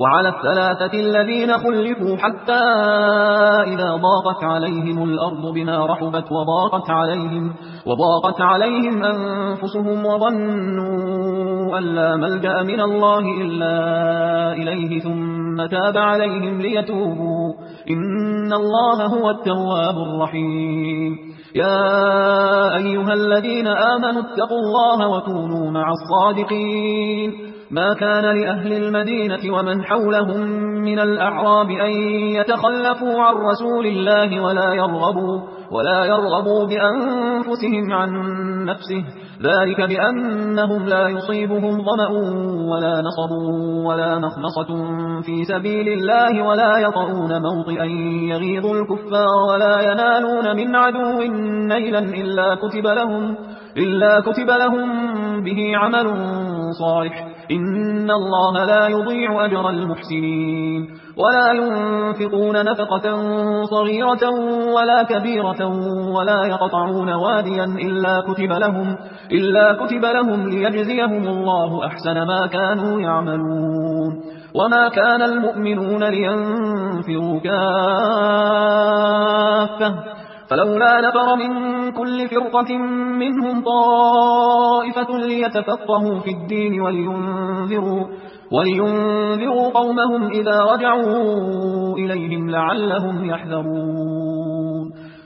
وعلى الثلاثة الذين خلفوا حتى إذا ضاقت عليهم الأرض بما رحبت وضاقت عليهم أنفسهم وظنوا أن لا ملجأ من الله إلا إليه ثم تاب عليهم ليتوبوا إن الله هو التواب الرحيم. يا أيها الذين آمنوا اتقوا الله وكونوا مع الصادقين. ما كان لأهل المدينة ومن حولهم من الأعراب أن يتخلفوا عن رسول الله ولا يرغبوا بأنفسهم عن نفسه، ذلك بأنهم لا يصيبهم ظمأ ولا نصب ولا مخمصة في سبيل الله ولا يطؤون موطئا يغيظ الكفار ولا ينالون من عدو نيلا إلا كتب لهم به عمل صالح إن الله لا يضيع أجر المحسنين. ولا ينفقون نفقة صغيرة ولا كبيرة ولا يقطعون واديا إلا كتب لهم ليجزيهم الله أحسن ما كانوا يعملون. وما كان المؤمنون لينفروا كافة فلولا نفر من كل فرقة منهم طائفة ليتفقهوا في الدين ولينذروا قومهم إذا رجعوا إليهم لعلهم يحذرون.